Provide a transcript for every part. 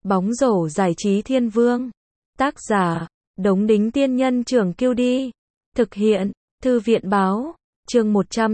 Bóng rổ giải trí thiên vương. Tác giả, Đống Đính Tiên Nhân Trưởng Kiêu Đi. Thực hiện, Thư viện Báo. Chương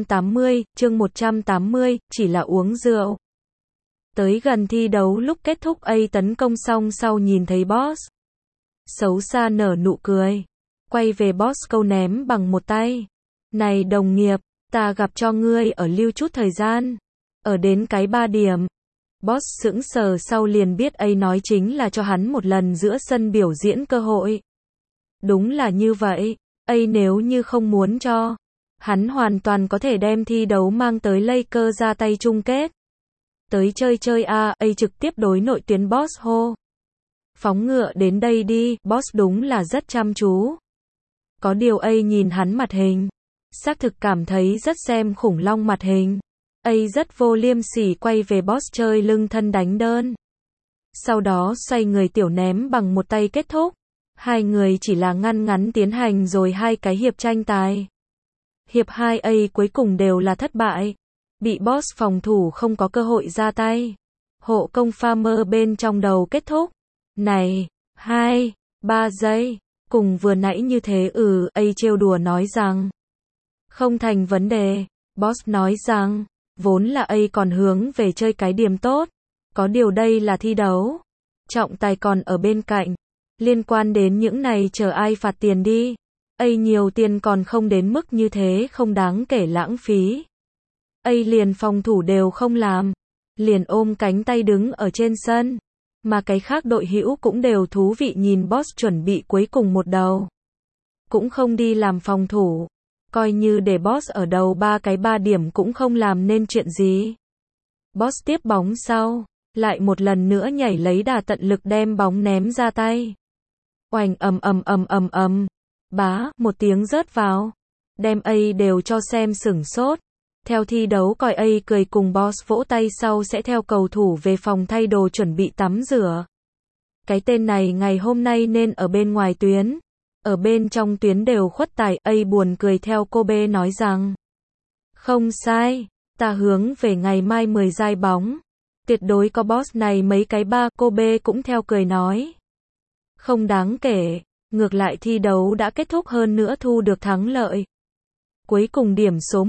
180, chỉ là uống rượu. Tới gần thi đấu lúc kết thúc A tấn công xong sau nhìn thấy boss. Xấu xa nở nụ cười. Quay về boss câu ném bằng một tay. Này đồng nghiệp, ta gặp cho ngươi ở lưu chút thời gian. Ở đến cái 3 điểm. Boss sững sờ sau liền biết A nói chính là cho hắn một lần giữa sân biểu diễn cơ hội. Đúng là như vậy, A nếu như không muốn cho, hắn hoàn toàn có thể đem thi đấu mang tới Lakers ra tay chung kết. Tới chơi A trực tiếp đối nội tuyến boss hô. Phóng ngựa đến đây đi, boss đúng là rất chăm chú. Có điều A nhìn hắn mặt hình, xác thực cảm thấy rất xem khủng long mặt hình. A rất vô liêm sỉ quay về boss chơi lưng thân đánh đơn. Sau đó xoay người tiểu ném bằng một tay kết thúc. Hai người chỉ là ngăn ngắn tiến hành rồi hai cái hiệp tranh tài. Hiệp 2 A cuối cùng đều là thất bại. Bị boss phòng thủ không có cơ hội ra tay. Hộ công Farmer bên trong đầu kết thúc. Này, 2, 3 giây. Cùng vừa nãy như thế A trêu đùa nói rằng. Không thành vấn đề. Boss nói rằng. Vốn là A còn hướng về chơi cái điểm tốt. Có điều đây là thi đấu. Trọng tài còn ở bên cạnh. Liên quan đến những này chờ ai phạt tiền đi. A nhiều tiền còn không đến mức như thế không đáng kể lãng phí. A liền phòng thủ đều không làm. Liền ôm cánh tay đứng ở trên sân. Mà cái khác đội hữu cũng đều thú vị nhìn boss chuẩn bị cuối cùng một đầu. Cũng không đi làm phòng thủ. Coi như để boss ở đầu 3 điểm cũng không làm nên chuyện gì. Boss tiếp bóng sau. Lại một lần nữa nhảy lấy đà tận lực đem bóng ném ra tay. Oành ầm. Bá, một tiếng rớt vào. Đem A đều cho xem sửng sốt. Theo thi đấu coi A cười cùng boss vỗ tay sau sẽ theo cầu thủ về phòng thay đồ chuẩn bị tắm rửa. Cái tên này ngày hôm nay nên ở bên ngoài tuyến. Ở bên trong tuyến đều khuất tài. A buồn cười theo cô B nói rằng. Không sai, ta hướng về ngày mai 10 giai bóng. Tuyệt đối có boss này mấy cái ba. Cô B cũng theo cười nói. Không đáng kể. Ngược lại thi đấu đã kết thúc hơn nữa thu được thắng lợi. Cuối cùng điểm số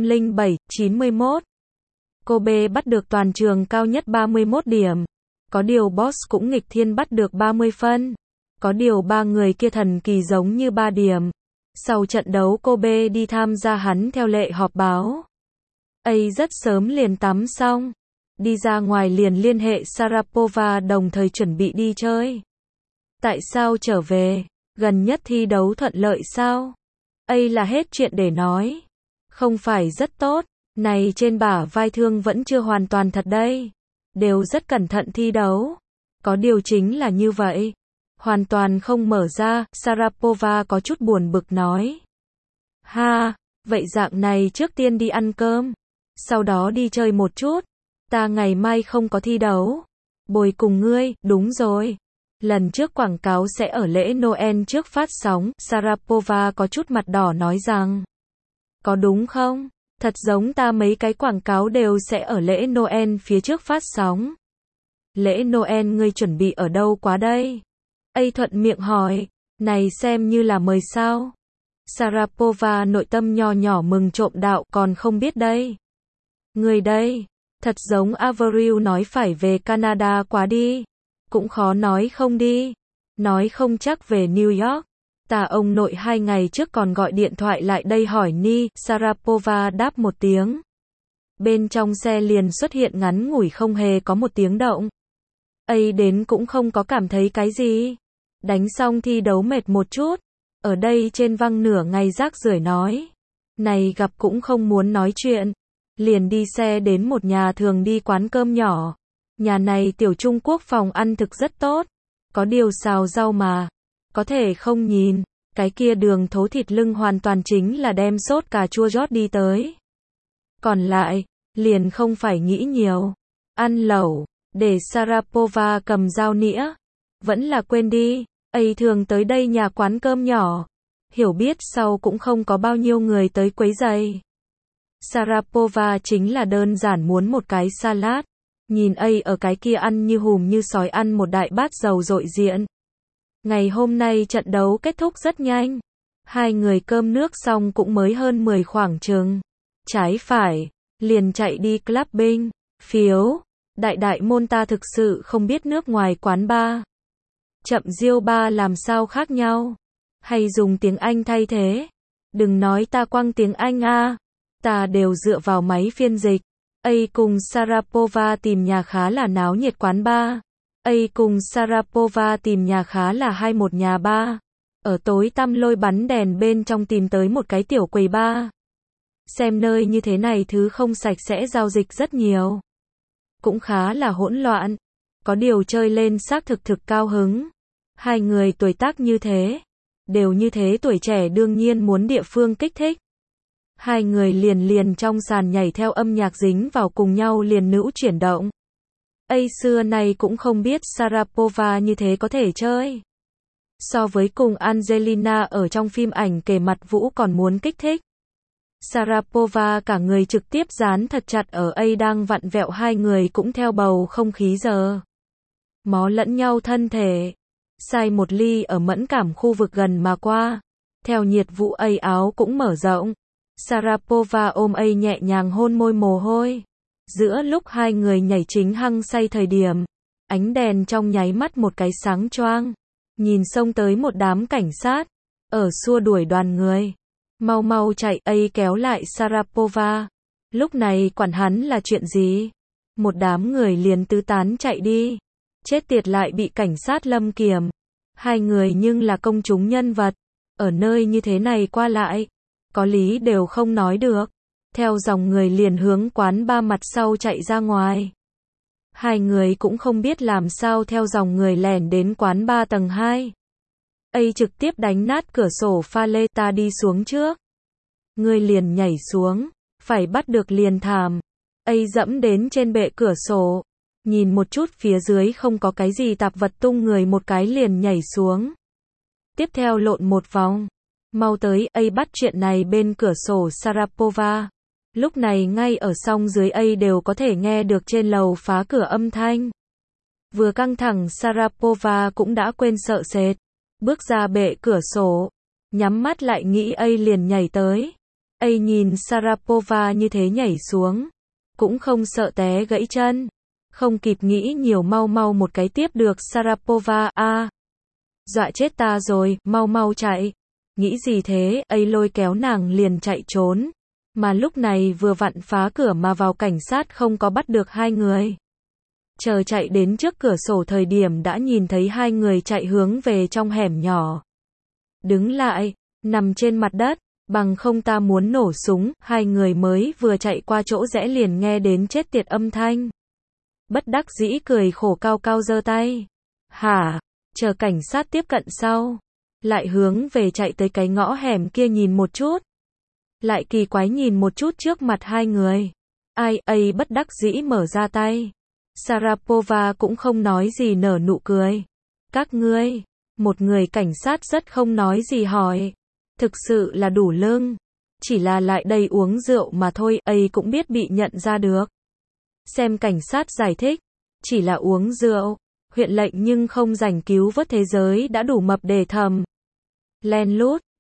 107-91. Kobe bắt được toàn trường cao nhất 31 điểm. Có điều boss cũng nghịch thiên bắt được 30 phân. Có điều ba người kia thần kỳ giống như 3 điểm. Sau trận đấu Kobe đi tham gia hắn theo lệ họp báo. A rất sớm liền tắm xong. Đi ra ngoài liền liên hệ Sharapova đồng thời chuẩn bị đi chơi. Tại sao trở về? Gần nhất thi đấu thuận lợi sao? A là hết chuyện để nói. Không phải rất tốt. Này trên bả vai thương vẫn chưa hoàn toàn thật đây. Đều rất cẩn thận thi đấu. Có điều chính là như vậy. Hoàn toàn không mở ra. Sharapova có chút buồn bực nói. Ha, vậy dạng này trước tiên đi ăn cơm. Sau đó đi chơi một chút. Ta ngày mai không có thi đấu. Bồi cùng ngươi, đúng rồi. Lần trước quảng cáo sẽ ở lễ Noel trước phát sóng, Sharapova có chút mặt đỏ nói rằng. Có đúng không? Thật giống ta mấy cái quảng cáo đều sẽ ở lễ Noel phía trước phát sóng. Lễ Noel ngươi chuẩn bị ở đâu quá đây? A thuận miệng hỏi, này xem như là mời sao? Sharapova nội tâm nho nhỏ mừng trộm đạo còn không biết đây. Người đây, thật giống Avril nói phải về Canada quá đi. Cũng khó nói không đi. Nói không chắc về New York. Ta ông nội 2 ngày trước còn gọi điện thoại lại đây hỏi ni. Sharapova đáp một tiếng. Bên trong xe liền xuất hiện ngắn ngủi không hề có một tiếng động. A đến cũng không có cảm thấy cái gì. Đánh xong thi đấu mệt một chút. Ở đây trên văng nửa ngày rác rưởi nói. Này gặp cũng không muốn nói chuyện. Liền đi xe đến một nhà thường đi quán cơm nhỏ. Nhà này tiểu Trung Quốc phòng ăn thực rất tốt. Có điều xào rau mà. Có thể không nhìn. Cái kia đường thố thịt lưng hoàn toàn chính là đem sốt cà chua rót đi tới. Còn lại, liền không phải nghĩ nhiều. Ăn lẩu. Để Sharapova cầm dao nĩa. Vẫn là quên đi. A thường tới đây nhà quán cơm nhỏ. Hiểu biết sau cũng không có bao nhiêu người tới quấy rầy. Sharapova chính là đơn giản muốn một cái salad. Nhìn A ở cái kia ăn như hùm như sói ăn một đại bát dầu dội diện. Ngày hôm nay trận đấu kết thúc rất nhanh. Hai người cơm nước xong cũng mới hơn 10 khoảng chừng. Trái phải, liền chạy đi clubbing. Phiếu, đại môn ta thực sự không biết nước ngoài quán bar. Chậm diêu bar làm sao khác nhau. Hay dùng tiếng Anh thay thế. Đừng nói ta quăng tiếng Anh a, ta đều dựa vào máy phiên dịch. A cùng Sharapova tìm nhà khá là náo nhiệt quán bar. A cùng Sharapova tìm nhà khá là một nhà bar. Ở tối tăm lôi bắn đèn bên trong tìm tới một cái tiểu quầy bar. Xem nơi như thế này thứ không sạch sẽ giao dịch rất nhiều. Cũng khá là hỗn loạn. Có điều chơi lên xác thực cao hứng. Hai người tuổi tác như thế. Đều như thế tuổi trẻ đương nhiên muốn địa phương kích thích. Hai người liền trong sàn nhảy theo âm nhạc dính vào cùng nhau liền nữ chuyển động. A xưa nay cũng không biết Sharapova như thế có thể chơi. So với cùng Angelina ở trong phim ảnh kề mặt vũ còn muốn kích thích. Sharapova cả người trực tiếp dán thật chặt ở A đang vặn vẹo, hai người cũng theo bầu không khí giờ. Mó lẫn nhau thân thể. Sai một ly ở mẫn cảm khu vực gần mà qua. Theo nhiệt vụ A áo cũng mở rộng. Sharapova ôm A nhẹ nhàng hôn môi mồ hôi. Giữa lúc hai người nhảy chính hăng say thời điểm. Ánh đèn trong nháy mắt một cái sáng choang. Nhìn xông tới một đám cảnh sát. Ở xua đuổi đoàn người. Mau chạy. A kéo lại Sharapova. Lúc này quản hắn là chuyện gì? Một đám người liền tứ tán chạy đi. Chết tiệt lại bị cảnh sát lâm kiểm. Hai người nhưng là công chúng nhân vật. Ở nơi như thế này qua lại. Có lý đều không nói được. Theo dòng người liền hướng quán bar mặt sau chạy ra ngoài. Hai người cũng không biết làm sao theo dòng người lẻn đến quán bar tầng 2. A trực tiếp đánh nát cửa sổ pha lê, ta đi xuống trước. Người liền nhảy xuống. Phải bắt được liền thảm. A dẫm đến trên bệ cửa sổ. Nhìn một chút phía dưới không có cái gì tạp vật, tung người một cái liền nhảy xuống. Tiếp theo lộn một vòng. Mau tới. A bắt chuyện này bên cửa sổ Sharapova. Lúc này ngay ở song dưới A đều có thể nghe được trên lầu phá cửa âm thanh. Vừa căng thẳng Sharapova cũng đã quên sợ sệt. Bước ra bệ cửa sổ. Nhắm mắt lại nghĩ A liền nhảy tới. A nhìn Sharapova như thế nhảy xuống. Cũng không sợ té gãy chân. Không kịp nghĩ nhiều, mau một cái tiếp được Sharapova. A, dọa chết ta rồi, mau chạy. Nghĩ gì thế? A lôi kéo nàng liền chạy trốn. Mà lúc này vừa vặn phá cửa mà vào, cảnh sát không có bắt được hai người. Chờ chạy đến trước cửa sổ thời điểm đã nhìn thấy hai người chạy hướng về trong hẻm nhỏ. Đứng lại, nằm trên mặt đất, bằng không ta muốn nổ súng. Hai người mới vừa chạy qua chỗ rẽ liền nghe đến chết tiệt âm thanh. Bất đắc dĩ cười khổ, cao giơ tay. Hả? Chờ cảnh sát tiếp cận sau. Lại hướng về chạy tới cái ngõ hẻm kia nhìn một chút. Lại kỳ quái nhìn một chút trước mặt hai người. Ai? A bất đắc dĩ mở ra tay. Sharapova cũng không nói gì, nở nụ cười. Các ngươi. Một người cảnh sát rất không nói gì hỏi. Thực sự là đủ lưng. Chỉ là lại đây uống rượu mà thôi. A cũng biết bị nhận ra được. Xem cảnh sát giải thích. Chỉ là uống rượu. Huyện lệnh nhưng không rảnh cứu vớt thế giới đã đủ mập để thầm. Len lút.